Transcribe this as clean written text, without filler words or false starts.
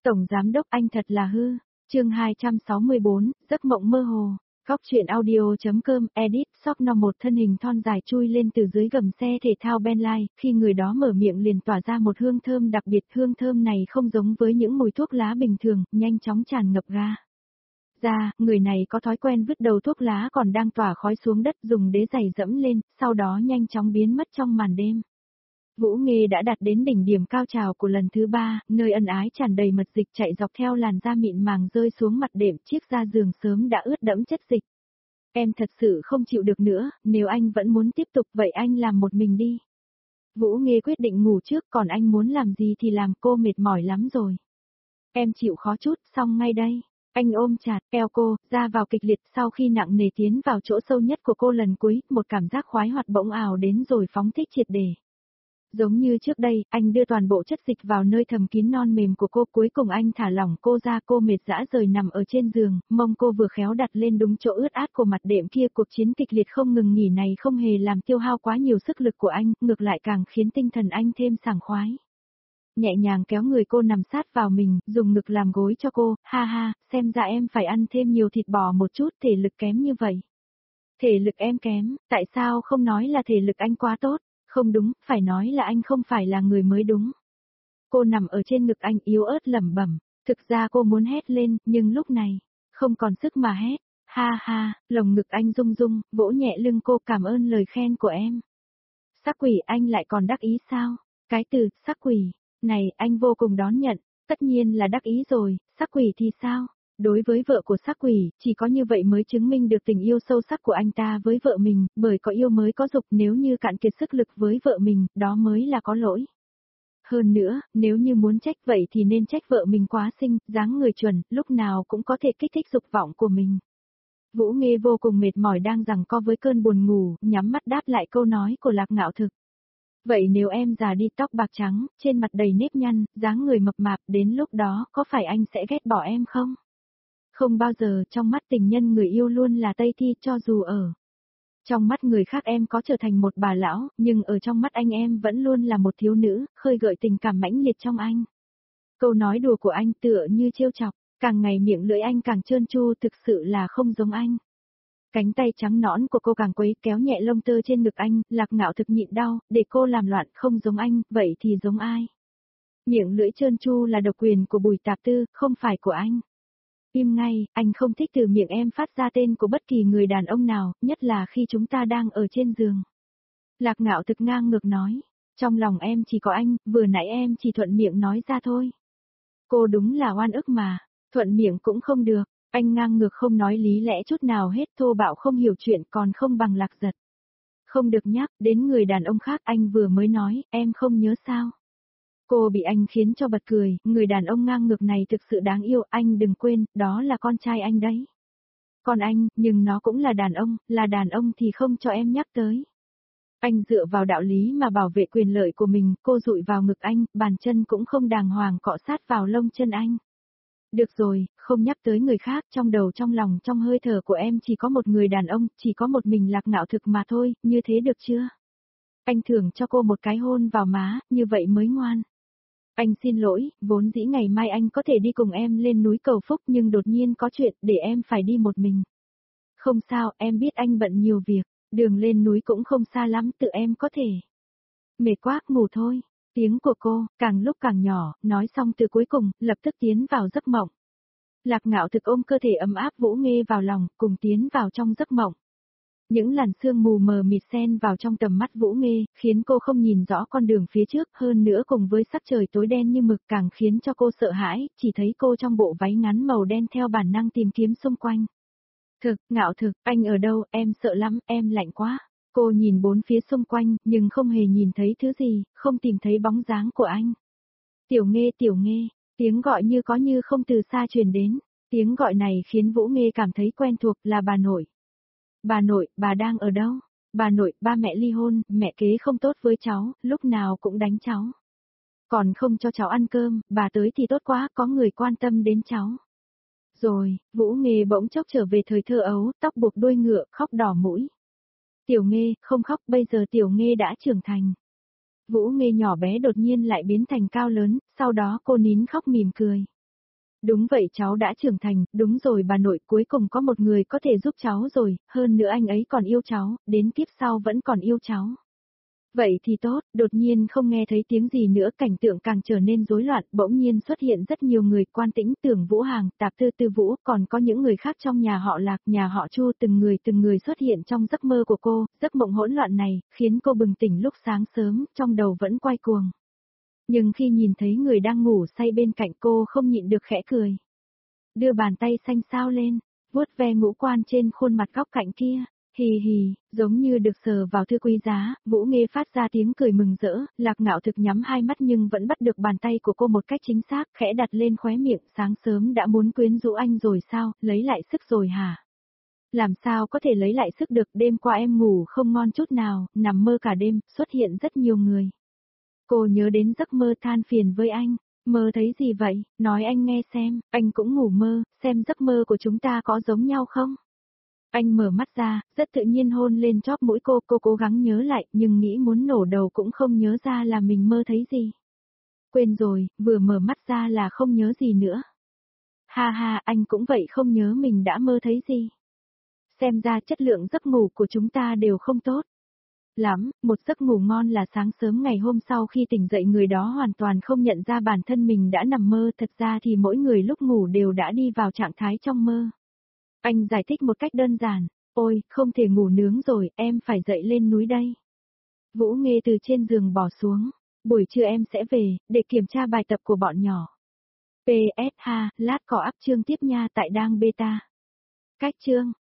Tổng giám đốc anh thật là hư. Chương 264, giấc mộng mơ hồ. Góc truyện audio.com, edit, Sóc một thân hình thon dài chui lên từ dưới gầm xe thể thao Bentley, khi người đó mở miệng liền tỏa ra một hương thơm đặc biệt, hương thơm này không giống với những mùi thuốc lá bình thường, nhanh chóng tràn ngập ra, người này có thói quen vứt đầu thuốc lá còn đang tỏa khói xuống đất, dùng đế giày dẫm lên, sau đó nhanh chóng biến mất trong màn đêm. Vũ Nghê đã đạt đến đỉnh điểm cao trào của lần thứ 3, nơi ân ái tràn đầy mật dịch chạy dọc theo làn da mịn màng rơi xuống mặt đệm, chiếc da giường sớm đã ướt đẫm chất dịch. Em thật sự không chịu được nữa, nếu anh vẫn muốn tiếp tục vậy anh làm một mình đi. Vũ Nghê quyết định ngủ trước, còn anh muốn làm gì thì làm, cô mệt mỏi lắm rồi. Em chịu khó chút, xong ngay đây. Anh ôm chặt eo cô, ra vào kịch liệt, sau khi nặng nề tiến vào chỗ sâu nhất của cô lần cuối, một cảm giác khoái hoạt bỗng ào đến rồi phóng thích triệt để. Giống như trước đây, anh đưa toàn bộ chất dịch vào nơi thầm kín non mềm của cô, cuối cùng anh thả lỏng cô ra, cô mệt rã rời nằm ở trên giường, mông cô vừa khéo đặt lên đúng chỗ ướt át của mặt đệm kia. Cuộc chiến kịch liệt không ngừng nghỉ này không hề làm tiêu hao quá nhiều sức lực của anh, ngược lại càng khiến tinh thần anh thêm sảng khoái. Nhẹ nhàng kéo người cô nằm sát vào mình, dùng ngực làm gối cho cô, ha ha, xem ra em phải ăn thêm nhiều thịt bò một chút, thể lực kém như vậy. Thể lực em kém, tại sao không nói là thể lực anh quá tốt? Không đúng, phải nói là anh không phải là người mới đúng. Cô nằm ở trên ngực anh yếu ớt lẩm bẩm, thực ra cô muốn hét lên, nhưng lúc này, không còn sức mà hét. Ha ha, lồng ngực anh rung rung, vỗ nhẹ lưng cô, cảm ơn lời khen của em. Sắc quỷ, anh lại còn đắc ý sao? Cái từ, sắc quỷ, này, anh vô cùng đón nhận, tất nhiên là đắc ý rồi, sắc quỷ thì sao? Đối với vợ của sắc quỷ, chỉ có như vậy mới chứng minh được tình yêu sâu sắc của anh ta với vợ mình, bởi có yêu mới có dục, nếu như cạn kiệt sức lực với vợ mình, đó mới là có lỗi. Hơn nữa, nếu như muốn trách vậy thì nên trách vợ mình quá xinh, dáng người chuẩn, lúc nào cũng có thể kích thích dục vọng của mình. Vũ Nghê vô cùng mệt mỏi đang giằng co với cơn buồn ngủ, nhắm mắt đáp lại câu nói của Lạc Ngạo Thực. Vậy nếu em già đi, tóc bạc trắng, trên mặt đầy nếp nhăn, dáng người mập mạp, đến lúc đó có phải anh sẽ ghét bỏ em không? Không bao giờ, trong mắt tình nhân người yêu luôn là Tây Thi, cho dù ở trong mắt người khác em có trở thành một bà lão, nhưng ở trong mắt anh em vẫn luôn là một thiếu nữ, khơi gợi tình cảm mãnh liệt trong anh. Câu nói đùa của anh tựa như trêu chọc, càng ngày miệng lưỡi anh càng trơn tru, thực sự là không giống anh. Cánh tay trắng nõn của cô càng quấy, kéo nhẹ lông tơ trên ngực anh, Lạc Ngạo Thực nhịn đau, để cô làm loạn, không giống anh, vậy thì giống ai? Miệng lưỡi trơn tru là độc quyền của Bùi Tạp Tư, không phải của anh. Im ngay, anh không thích từ miệng em phát ra tên của bất kỳ người đàn ông nào, nhất là khi chúng ta đang ở trên giường. Lạc Ngạo Thực ngang ngược nói, trong lòng em chỉ có anh, vừa nãy em chỉ thuận miệng nói ra thôi. Cô đúng là oan ức mà, thuận miệng cũng không được, anh ngang ngược không nói lý lẽ chút nào hết, thô bạo không hiểu chuyện, còn không bằng Lạc Giật. Không được nhắc đến người đàn ông khác, anh vừa mới nói, em không nhớ sao. Cô bị anh khiến cho bật cười, người đàn ông ngang ngược này thực sự đáng yêu, anh đừng quên, đó là con trai anh đấy. Con anh, nhưng nó cũng là đàn ông thì không cho em nhắc tới. Anh dựa vào đạo lý mà bảo vệ quyền lợi của mình, cô dụi vào ngực anh, bàn chân cũng không đàng hoàng cọ sát vào lông chân anh. Được rồi, không nhắc tới người khác, trong đầu trong lòng trong hơi thở của em chỉ có một người đàn ông, chỉ có một mình Lạc Ngạo Thực mà thôi, như thế được chưa? Anh thưởng cho cô một cái hôn vào má, như vậy mới ngoan. Anh xin lỗi, vốn dĩ ngày mai anh có thể đi cùng em lên núi cầu phúc nhưng đột nhiên có chuyện để em phải đi một mình. Không sao, em biết anh bận nhiều việc, đường lên núi cũng không xa lắm, tự em có thể. Mệt quá, ngủ thôi. Tiếng của cô, càng lúc càng nhỏ, nói xong từ cuối cùng, lập tức tiến vào giấc mộng. Lạc Ngạo Thực ôm cơ thể ấm áp Vũ Nghê vào lòng, cùng tiến vào trong giấc mộng. Những làn sương mù mờ mịt xen vào trong tầm mắt Vũ Nghê, khiến cô không nhìn rõ con đường phía trước, hơn nữa cùng với sắc trời tối đen như mực càng khiến cho cô sợ hãi, chỉ thấy cô trong bộ váy ngắn màu đen theo bản năng tìm kiếm xung quanh. Ngạo Thực, anh ở đâu, em sợ lắm, em lạnh quá. Cô nhìn bốn phía xung quanh, nhưng không hề nhìn thấy thứ gì, không tìm thấy bóng dáng của anh. Tiểu Nghê, tiếng gọi như có như không từ xa truyền đến. Tiếng gọi này khiến Vũ Nghê cảm thấy quen thuộc, là bà nội. Bà nội, bà đang ở đâu? Bà nội, ba mẹ ly hôn, mẹ kế không tốt với cháu, lúc nào cũng đánh cháu. Còn không cho cháu ăn cơm, bà tới thì tốt quá, có người quan tâm đến cháu. Rồi, Vũ Nghê bỗng chốc trở về thời thơ ấu, tóc buộc đuôi ngựa, khóc đỏ mũi. Tiểu Nghê, không khóc, bây giờ Tiểu Nghê đã trưởng thành. Vũ Nghê nhỏ bé đột nhiên lại biến thành cao lớn, sau đó cô nín khóc mỉm cười. Đúng vậy cháu đã trưởng thành, đúng rồi bà nội cuối cùng có một người có thể giúp cháu rồi, hơn nữa anh ấy còn yêu cháu, đến kiếp sau vẫn còn yêu cháu. Vậy thì tốt, đột nhiên không nghe thấy tiếng gì nữa, cảnh tượng càng trở nên rối loạn, bỗng nhiên xuất hiện rất nhiều người, Quan Tĩnh, Tưởng Vũ Hàng, Tạp Tư Tư Vũ, còn có những người khác trong nhà họ Lạc, nhà họ Chu, từng người xuất hiện trong giấc mơ của cô, giấc mộng hỗn loạn này, khiến cô bừng tỉnh lúc sáng sớm, trong đầu vẫn quay cuồng. Nhưng khi nhìn thấy người đang ngủ say bên cạnh cô không nhịn được khẽ cười. Đưa bàn tay xanh xao lên, vuốt ve ngũ quan trên khuôn mặt góc cạnh kia. Hì hì, giống như được sờ vào thứ quý giá, Vũ Nghê phát ra tiếng cười mừng rỡ, Lạc Ngạo Thực nhắm hai mắt nhưng vẫn bắt được bàn tay của cô một cách chính xác, khẽ đặt lên khóe miệng, sáng sớm đã muốn quyến rũ anh rồi sao, lấy lại sức rồi hả? Làm sao có thể lấy lại sức được, đêm qua em ngủ không ngon chút nào, nằm mơ cả đêm, xuất hiện rất nhiều người. Cô nhớ đến giấc mơ than phiền với anh, mơ thấy gì vậy, nói anh nghe xem, anh cũng ngủ mơ, xem giấc mơ của chúng ta có giống nhau không? Anh mở mắt ra, rất tự nhiên hôn lên chóp mũi cô cố gắng nhớ lại, nhưng nghĩ muốn nổ đầu cũng không nhớ ra là mình mơ thấy gì. Quên rồi, vừa mở mắt ra là không nhớ gì nữa. Ha ha, anh cũng vậy, không nhớ mình đã mơ thấy gì. Xem ra chất lượng giấc ngủ của chúng ta đều không tốt lắm, một giấc ngủ ngon là sáng sớm ngày hôm sau khi tỉnh dậy người đó hoàn toàn không nhận ra bản thân mình đã nằm mơ, thật ra thì mỗi người lúc ngủ đều đã đi vào trạng thái trong mơ. Anh giải thích một cách đơn giản, ôi, không thể ngủ nướng rồi, em phải dậy lên núi đây. Vũ Nghê từ trên giường bỏ xuống, buổi trưa em sẽ về, để kiểm tra bài tập của bọn nhỏ. PS ha, lát có up chương tiếp nha tại đang beta. Cách chương.